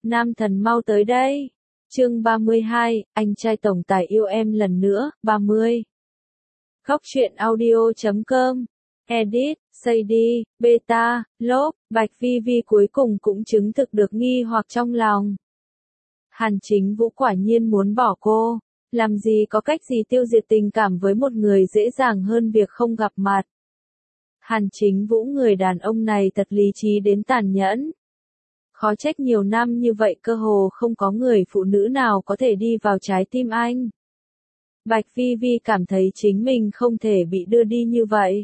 Nam thần mau tới đây. Chương 32, anh trai tổng tài yêu em lần nữa, 30. Khóc chuyện audio.com. Edit, Sadie, Beta, Lốp, Bạch Phi Vi cuối cùng cũng chứng thực được nghi hoặc trong lòng. Hàn Chính Vũ quả nhiên muốn bỏ cô, làm gì có cách gì tiêu diệt tình cảm với một người dễ dàng hơn việc không gặp mặt. Hàn Chính Vũ người đàn ông này thật lý trí đến tàn nhẫn. Khó trách nhiều năm như vậy cơ hồ không có người phụ nữ nào có thể đi vào trái tim anh. Bạch Phi Vi cảm thấy chính mình không thể bị đưa đi như vậy.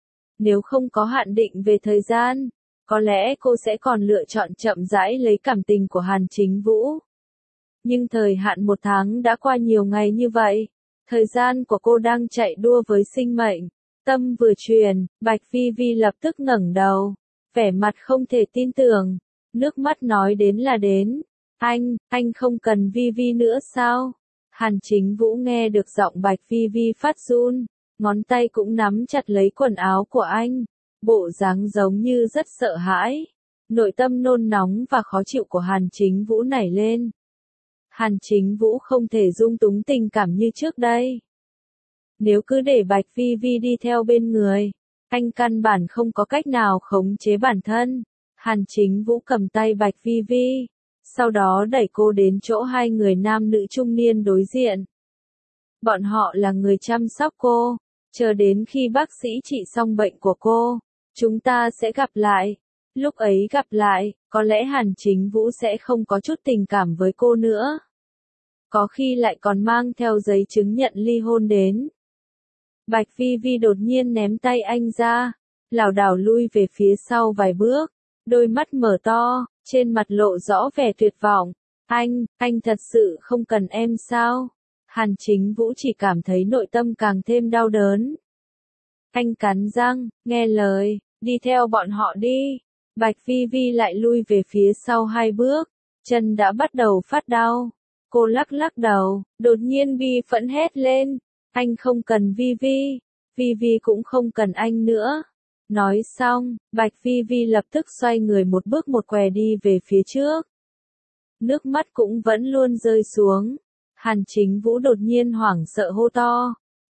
Nếu không có hạn định về thời gian, có lẽ cô sẽ còn lựa chọn chậm rãi lấy cảm tình của Hàn Chính Vũ. Nhưng thời hạn 1 tháng đã qua nhiều ngày như vậy, thời gian của cô đang chạy đua với sinh mệnh. Tâm vừa truyền, Bạch Phi Vi lập tức ngẩng đầu, vẻ mặt không thể tin tưởng, nước mắt nói đến là đến. Anh không cần Vi Vi nữa sao? Hàn Chính Vũ nghe được giọng Bạch Phi Vi phát run, ngón tay cũng nắm chặt lấy quần áo của anh, bộ dáng giống như rất sợ hãi. Nội tâm nôn nóng và khó chịu của Hàn Chính Vũ nảy lên. Hàn Chính Vũ không thể dung túng tình cảm như trước đây. Nếu cứ để Bạch Phi Vi đi theo bên người, anh căn bản không có cách nào khống chế bản thân. Hàn Chính Vũ cầm tay Bạch Phi Vi, sau đó đẩy cô đến chỗ hai người nam nữ trung niên đối diện. Bọn họ là người chăm sóc cô, chờ đến khi bác sĩ trị xong bệnh của cô, chúng ta sẽ gặp lại. Lúc ấy gặp lại, có lẽ Hàn Chính Vũ sẽ không có chút tình cảm với cô nữa. Có khi lại còn mang theo giấy chứng nhận ly hôn đến. Bạch Phi Vi đột nhiên ném tay anh ra, lảo đảo lui về phía sau vài bước, đôi mắt mở to, trên mặt lộ rõ vẻ tuyệt vọng. Anh thật sự không cần em sao? Hàn Chính Vũ chỉ cảm thấy nội tâm càng thêm đau đớn. Anh cắn răng, nghe lời, đi theo bọn họ đi. Bạch Phi Vi lại lui về phía sau 2 bước, chân đã bắt đầu phát đau. Cô lắc lắc đầu, đột nhiên bi phẫn hét lên. Anh không cần Vi Vi, Vi Vi cũng không cần anh nữa. Nói xong, Bạch Phi Vi lập tức xoay người một bước một què đi về phía trước. Nước mắt cũng vẫn luôn rơi xuống. Hàn Chính Vũ đột nhiên hoảng sợ hô to.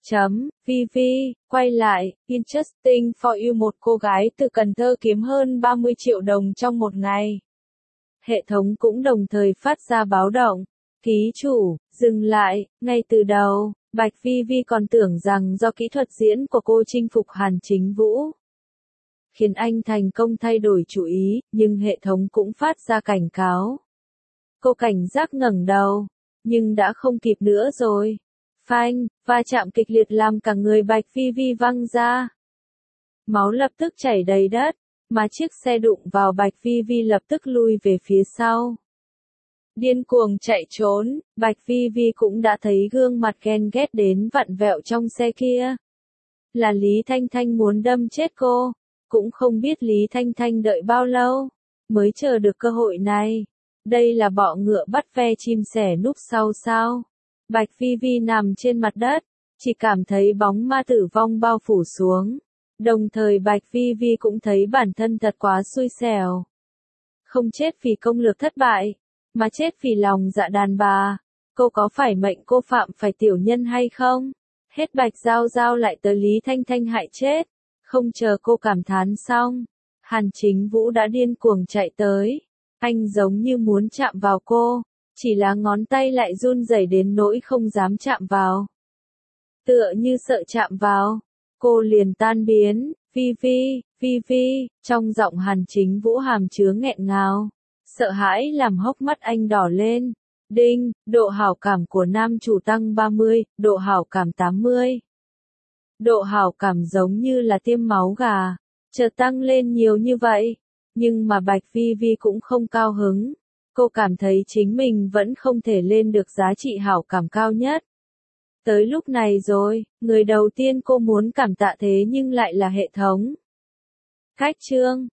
Vi Vi, quay lại, interesting for you, một cô gái từ Cần Thơ kiếm hơn 30 triệu đồng trong một ngày. Hệ thống cũng đồng thời phát ra báo động. Ký chủ, dừng lại, ngay từ đầu, Bạch Phi Vi còn tưởng rằng do kỹ thuật diễn của cô chinh phục Hàn Chính Vũ, khiến anh thành công thay đổi chủ ý, nhưng hệ thống cũng phát ra cảnh cáo. Cô cảnh giác ngẩng đầu, nhưng đã không kịp nữa rồi. Phanh, va chạm kịch liệt làm cả người Bạch Phi Vi văng ra. Máu lập tức chảy đầy đất, mà chiếc xe đụng vào Bạch Phi Vi lập tức lui về phía sau. Điên cuồng chạy trốn, Bạch Phi Vi cũng đã thấy gương mặt ghen ghét đến vặn vẹo trong xe kia. Là Lý Thanh Thanh muốn đâm chết cô, cũng không biết Lý Thanh Thanh đợi bao lâu, mới chờ được cơ hội này. Đây là bọ ngựa bắt ve chim sẻ núp sau sao? Bạch Phi Vi nằm trên mặt đất, chỉ cảm thấy bóng ma tử vong bao phủ xuống. Đồng thời Bạch Phi Vi cũng thấy bản thân thật quá xui xẻo. Không chết vì công lược thất bại, mà chết vì lòng dạ đàn bà. Cô có phải mệnh cô phạm phải tiểu nhân hay không? Hết Bạch Giao Giao lại tới Lý Thanh Thanh hại chết. Không chờ cô cảm thán xong, Hàn Chính Vũ đã điên cuồng chạy tới. Anh giống như muốn chạm vào cô, chỉ là ngón tay lại run rẩy đến nỗi không dám chạm vào. Tựa như sợ chạm vào, cô liền tan biến. Vi Vi, trong giọng Hàn Chính Vũ hàm chứa nghẹn ngào. Sợ hãi làm hốc mắt anh đỏ lên. Đinh, độ hảo cảm của nam chủ tăng 30, độ hảo cảm 80. Độ hảo cảm giống như là tiêm máu gà, chợt tăng lên nhiều như vậy. Nhưng mà Bạch Phi Vi cũng không cao hứng. Cô cảm thấy chính mình vẫn không thể lên được giá trị hảo cảm cao nhất. Tới lúc này rồi, người đầu tiên cô muốn cảm tạ thế nhưng lại là hệ thống. Cách chương